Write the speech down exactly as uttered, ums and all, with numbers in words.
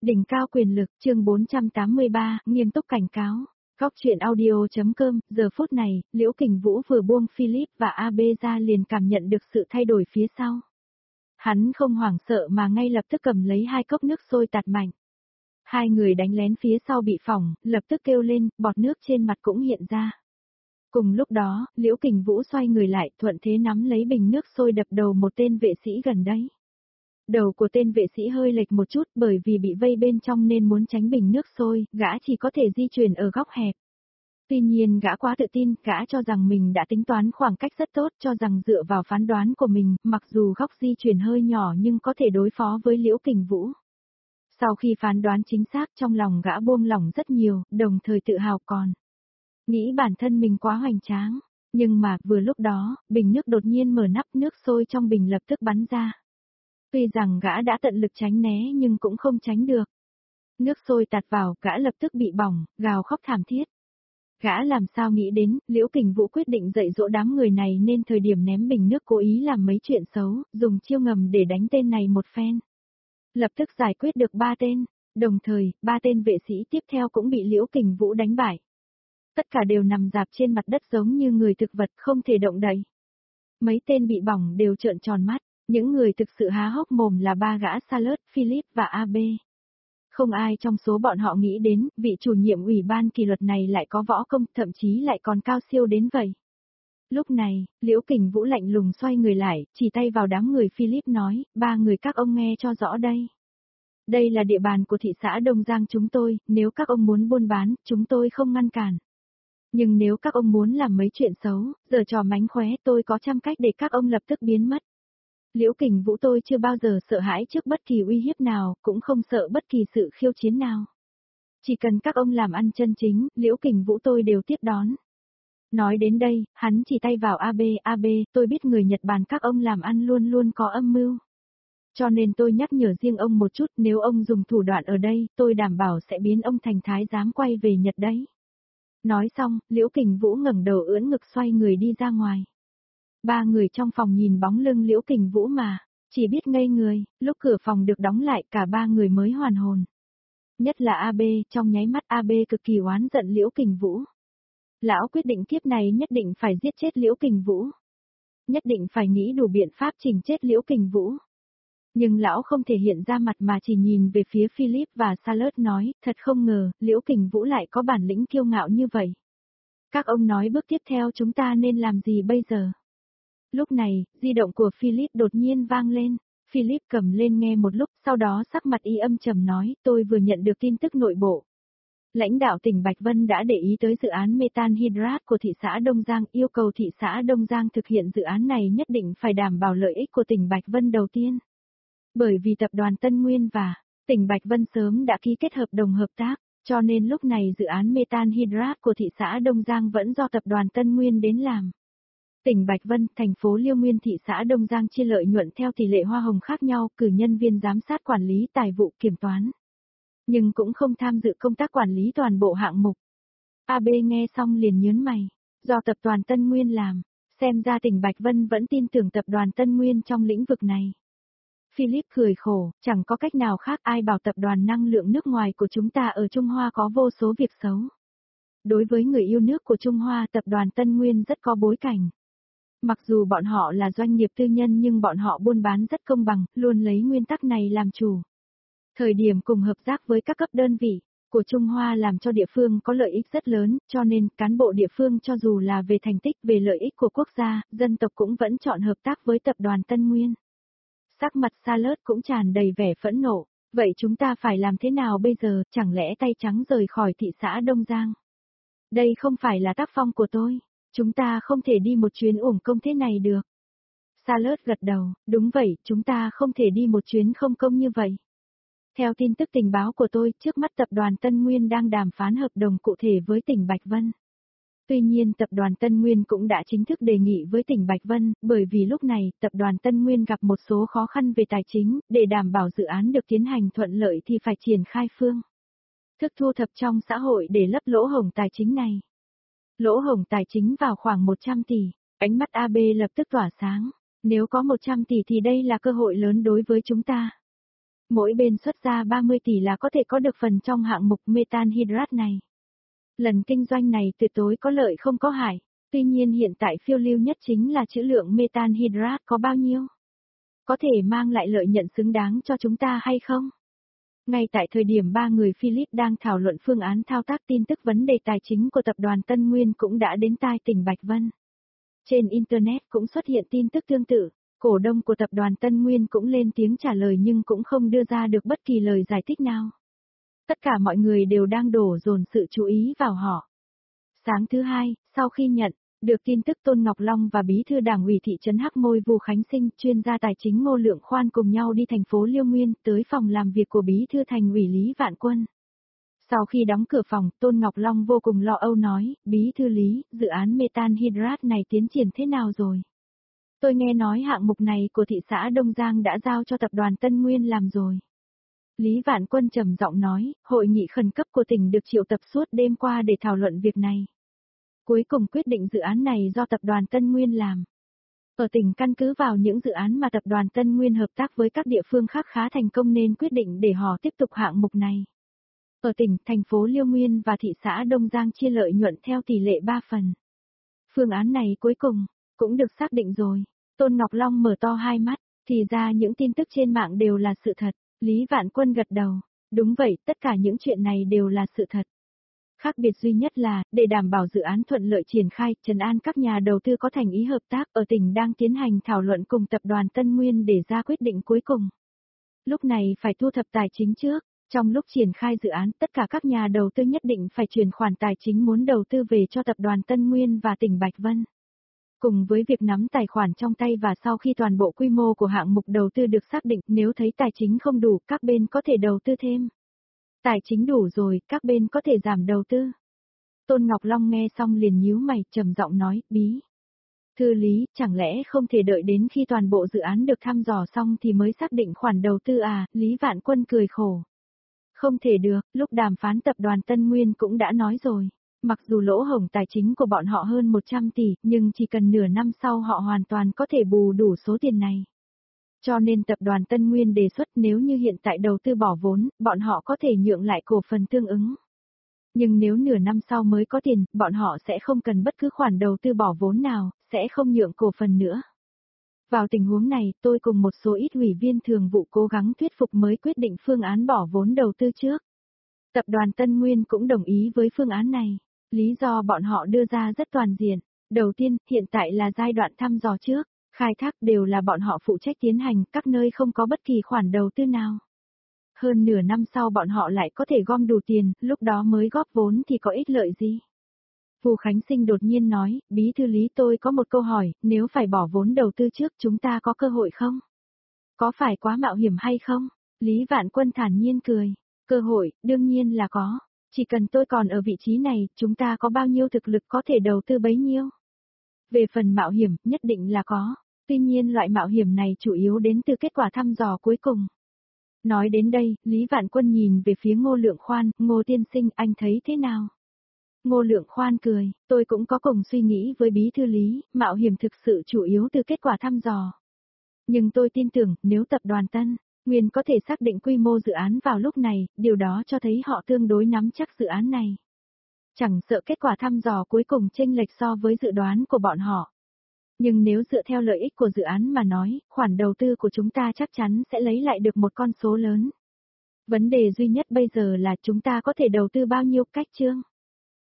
Đỉnh cao quyền lực, chương bốn trăm tám mươi ba, nghiêm túc cảnh cáo. Góc truyện audio.com, giờ phút này, Liễu Kình Vũ vừa buông Philip và a bê ra liền cảm nhận được sự thay đổi phía sau. Hắn không hoảng sợ mà ngay lập tức cầm lấy hai cốc nước sôi tạt mạnh. Hai người đánh lén phía sau bị phỏng, lập tức kêu lên, bọt nước trên mặt cũng hiện ra. Cùng lúc đó, Liễu Kình Vũ xoay người lại, thuận thế nắm lấy bình nước sôi đập đầu một tên vệ sĩ gần đấy. Đầu của tên vệ sĩ hơi lệch một chút bởi vì bị vây bên trong nên muốn tránh bình nước sôi, gã chỉ có thể di chuyển ở góc hẹp. Tuy nhiên gã quá tự tin, gã cho rằng mình đã tính toán khoảng cách rất tốt, cho rằng dựa vào phán đoán của mình, mặc dù góc di chuyển hơi nhỏ nhưng có thể đối phó với Liễu Kình Vũ. Sau khi phán đoán chính xác trong lòng gã buông lỏng rất nhiều, đồng thời tự hào còn. Nghĩ bản thân mình quá hoành tráng, nhưng mà vừa lúc đó, bình nước đột nhiên mở nắp, nước sôi trong bình lập tức bắn ra. Tuy rằng gã đã tận lực tránh né nhưng cũng không tránh được. Nước sôi tạt vào, gã lập tức bị bỏng, gào khóc thảm thiết. Gã làm sao nghĩ đến, Liễu Kình Vũ quyết định dạy dỗ đám người này nên thời điểm ném bình nước cố ý làm mấy chuyện xấu, dùng chiêu ngầm để đánh tên này một phen. Lập tức giải quyết được ba tên, đồng thời, ba tên vệ sĩ tiếp theo cũng bị Liễu Kình Vũ đánh bại. Tất cả đều nằm rạp trên mặt đất giống như người thực vật không thể động đậy. Mấy tên bị bỏng đều trợn tròn mắt. Những người thực sự há hốc mồm là ba gã Salert, Philip và a bê. Không ai trong số bọn họ nghĩ đến, vị chủ nhiệm ủy ban kỷ luật này lại có võ công, thậm chí lại còn cao siêu đến vậy. Lúc này, Liễu Kình Vũ lạnh lùng xoay người lại, chỉ tay vào đám người Philip nói, ba người các ông nghe cho rõ đây. Đây là địa bàn của thị xã Đông Giang chúng tôi, nếu các ông muốn buôn bán, chúng tôi không ngăn cản. Nhưng nếu các ông muốn làm mấy chuyện xấu, giờ trò mánh khóe tôi có trăm cách để các ông lập tức biến mất. Liễu Kình Vũ tôi chưa bao giờ sợ hãi trước bất kỳ uy hiếp nào, cũng không sợ bất kỳ sự khiêu chiến nào. Chỉ cần các ông làm ăn chân chính, Liễu Kình Vũ tôi đều tiếp đón. Nói đến đây, hắn chỉ tay vào a bê, a bê, tôi biết người Nhật Bản các ông làm ăn luôn luôn có âm mưu. Cho nên tôi nhắc nhở riêng ông một chút, nếu ông dùng thủ đoạn ở đây, tôi đảm bảo sẽ biến ông thành thái giám quay về Nhật đấy. Nói xong, Liễu Kình Vũ ngẩng đầu ưỡn ngực xoay người đi ra ngoài. Ba người trong phòng nhìn bóng lưng Liễu Kình Vũ mà, chỉ biết ngây người, lúc cửa phòng được đóng lại cả ba người mới hoàn hồn. Nhất là a bê, trong nháy mắt a bê cực kỳ oán giận Liễu Kình Vũ. Lão quyết định kiếp này nhất định phải giết chết Liễu Kình Vũ. Nhất định phải nghĩ đủ biện pháp chỉnh chết Liễu Kình Vũ. Nhưng lão không thể hiện ra mặt mà chỉ nhìn về phía Philip và Salert nói, thật không ngờ, Liễu Kình Vũ lại có bản lĩnh kiêu ngạo như vậy. Các ông nói bước tiếp theo chúng ta nên làm gì bây giờ? Lúc này, di động của Philip đột nhiên vang lên. Philip cầm lên nghe một lúc, sau đó sắc mặt y âm trầm nói, tôi vừa nhận được tin tức nội bộ. Lãnh đạo tỉnh Bạch Vân đã để ý tới dự án metan hydrat của thị xã Đông Giang, yêu cầu thị xã Đông Giang thực hiện dự án này nhất định phải đảm bảo lợi ích của tỉnh Bạch Vân đầu tiên. Bởi vì tập đoàn Tân Nguyên và tỉnh Bạch Vân sớm đã ký kết hợp đồng hợp tác, cho nên lúc này dự án metan hydrat của thị xã Đông Giang vẫn do tập đoàn Tân Nguyên đến làm. Tỉnh Bạch Vân, thành phố Liêu Nguyên thị xã Đông Giang chia lợi nhuận theo tỷ lệ hoa hồng khác nhau, cử nhân viên giám sát quản lý tài vụ kiểm toán. Nhưng cũng không tham dự công tác quản lý toàn bộ hạng mục. a bê nghe xong liền nhớn mày, do tập đoàn Tân Nguyên làm, xem ra tỉnh Bạch Vân vẫn tin tưởng tập đoàn Tân Nguyên trong lĩnh vực này. Philip cười khổ, chẳng có cách nào khác, ai bảo tập đoàn năng lượng nước ngoài của chúng ta ở Trung Hoa có vô số việc xấu. Đối với người yêu nước của Trung Hoa, tập đoàn Tân Nguyên rất có bối cảnh. Mặc dù bọn họ là doanh nghiệp tư nhân nhưng bọn họ buôn bán rất công bằng, luôn lấy nguyên tắc này làm chủ. Thời điểm cùng hợp tác với các cấp đơn vị của Trung Hoa làm cho địa phương có lợi ích rất lớn, cho nên cán bộ địa phương cho dù là về thành tích, về lợi ích của quốc gia, dân tộc cũng vẫn chọn hợp tác với tập đoàn Tân Nguyên. Sắc mặt Salert cũng tràn đầy vẻ phẫn nộ, vậy chúng ta phải làm thế nào bây giờ, chẳng lẽ tay trắng rời khỏi thị xã Đông Giang? Đây không phải là tác phong của tôi. Chúng ta không thể đi một chuyến uổng công thế này được. Salert gật đầu, đúng vậy, chúng ta không thể đi một chuyến không công như vậy. Theo tin tức tình báo của tôi, trước mắt tập đoàn Tân Nguyên đang đàm phán hợp đồng cụ thể với tỉnh Bạch Vân. Tuy nhiên tập đoàn Tân Nguyên cũng đã chính thức đề nghị với tỉnh Bạch Vân, bởi vì lúc này, tập đoàn Tân Nguyên gặp một số khó khăn về tài chính, để đảm bảo dự án được tiến hành thuận lợi thì phải triển khai phương thức thu thập trong xã hội để lấp lỗ hổng tài chính này. Lỗ hổng tài chính vào khoảng một trăm tỷ, ánh mắt a bê lập tức tỏa sáng, nếu có một trăm tỷ thì đây là cơ hội lớn đối với chúng ta. Mỗi bên xuất ra ba mươi tỷ là có thể có được phần trong hạng mục metan hydrate này. Lần kinh doanh này tuyệt đối có lợi không có hại. Tuy nhiên hiện tại phiêu lưu nhất chính là trữ lượng metan hydrate có bao nhiêu. Có thể mang lại lợi nhuận xứng đáng cho chúng ta hay không? Ngay tại thời điểm ba người Philip đang thảo luận phương án thao tác, tin tức vấn đề tài chính của tập đoàn Tân Nguyên cũng đã đến tai tỉnh Bạch Vân. Trên Internet cũng xuất hiện tin tức tương tự, cổ đông của tập đoàn Tân Nguyên cũng lên tiếng trả lời nhưng cũng không đưa ra được bất kỳ lời giải thích nào. Tất cả mọi người đều đang đổ dồn sự chú ý vào họ. Sáng thứ hai, sau khi nhận được tin tức, Tôn Ngọc Long và Bí thư Đảng ủy thị trấn Hắc Môi Vu Khánh Sinh, chuyên gia tài chính Ngô Lượng Khoan cùng nhau đi thành phố Liêu Nguyên, tới phòng làm việc của Bí thư Thành ủy Lý Vạn Quân. Sau khi đóng cửa phòng, Tôn Ngọc Long vô cùng lo âu nói, Bí thư Lý, dự án metan hydrate này tiến triển thế nào rồi? Tôi nghe nói hạng mục này của thị xã Đông Giang đã giao cho tập đoàn Tân Nguyên làm rồi. Lý Vạn Quân trầm giọng nói, hội nghị khẩn cấp của tỉnh được triệu tập suốt đêm qua để thảo luận việc này. Cuối cùng quyết định dự án này do tập đoàn Tân Nguyên làm. Ở tỉnh căn cứ vào những dự án mà tập đoàn Tân Nguyên hợp tác với các địa phương khác khá thành công nên quyết định để họ tiếp tục hạng mục này. Ở tỉnh, thành phố Liêu Nguyên và thị xã Đông Giang chia lợi nhuận theo tỷ lệ ba phần. Phương án này cuối cùng cũng được xác định rồi. Tôn Ngọc Long mở to hai mắt, thì ra những tin tức trên mạng đều là sự thật. Lý Vạn Quân gật đầu, đúng vậy, tất cả những chuyện này đều là sự thật. Khác biệt duy nhất là, để đảm bảo dự án thuận lợi triển khai, trấn an các nhà đầu tư có thành ý hợp tác, ở tỉnh đang tiến hành thảo luận cùng tập đoàn Tân Nguyên để ra quyết định cuối cùng. Lúc này phải thu thập tài chính trước, trong lúc triển khai dự án, tất cả các nhà đầu tư nhất định phải chuyển khoản tài chính muốn đầu tư về cho tập đoàn Tân Nguyên và tỉnh Bạch Vân. Cùng với việc nắm tài khoản trong tay và sau khi toàn bộ quy mô của hạng mục đầu tư được xác định, nếu thấy tài chính không đủ, các bên có thể đầu tư thêm. Tài chính đủ rồi, các bên có thể giảm đầu tư. Tôn Ngọc Long nghe xong liền nhíu mày, trầm giọng nói, Bí thư Lý, chẳng lẽ không thể đợi đến khi toàn bộ dự án được thăm dò xong thì mới xác định khoản đầu tư à? Lý Vạn Quân cười khổ. Không thể được, lúc đàm phán tập đoàn Tân Nguyên cũng đã nói rồi. Mặc dù lỗ hổng tài chính của bọn họ hơn một trăm tỷ, nhưng chỉ cần nửa năm sau họ hoàn toàn có thể bù đủ số tiền này. Cho nên tập đoàn Tân Nguyên đề xuất nếu như hiện tại đầu tư bỏ vốn, bọn họ có thể nhượng lại cổ phần tương ứng. Nhưng nếu nửa năm sau mới có tiền, bọn họ sẽ không cần bất cứ khoản đầu tư bỏ vốn nào, sẽ không nhượng cổ phần nữa. Vào tình huống này, tôi cùng một số ít ủy viên thường vụ cố gắng thuyết phục mới quyết định phương án bỏ vốn đầu tư trước. Tập đoàn Tân Nguyên cũng đồng ý với phương án này. Lý do bọn họ đưa ra rất toàn diện. Đầu tiên, hiện tại là giai đoạn thăm dò trước, khai thác đều là bọn họ phụ trách tiến hành, các nơi không có bất kỳ khoản đầu tư nào. Hơn nửa năm sau bọn họ lại có thể gom đủ tiền, lúc đó mới góp vốn thì có ích lợi gì? Vu Khánh Sinh đột nhiên nói, Bí thư Lý, tôi có một câu hỏi, nếu phải bỏ vốn đầu tư trước chúng ta có cơ hội không? Có phải quá mạo hiểm hay không? Lý Vạn Quân thản nhiên cười, cơ hội, đương nhiên là có. Chỉ cần tôi còn ở vị trí này, chúng ta có bao nhiêu thực lực có thể đầu tư bấy nhiêu. Về phần mạo hiểm, nhất định là có. Tuy nhiên loại mạo hiểm này chủ yếu đến từ kết quả thăm dò cuối cùng. Nói đến đây, Lý Vạn Quân nhìn về phía Ngô Lượng Khoan, Ngô tiên sinh, anh thấy thế nào? Ngô Lượng Khoan cười, tôi cũng có cùng suy nghĩ với Bí thư Lý, mạo hiểm thực sự chủ yếu từ kết quả thăm dò. Nhưng tôi tin tưởng, nếu tập đoàn Tân Nguyên có thể xác định quy mô dự án vào lúc này, điều đó cho thấy họ tương đối nắm chắc dự án này. Chẳng sợ kết quả thăm dò cuối cùng chênh lệch so với dự đoán của bọn họ. Nhưng nếu dựa theo lợi ích của dự án mà nói, khoản đầu tư của chúng ta chắc chắn sẽ lấy lại được một con số lớn. Vấn đề duy nhất bây giờ là chúng ta có thể đầu tư bao nhiêu, cách chương.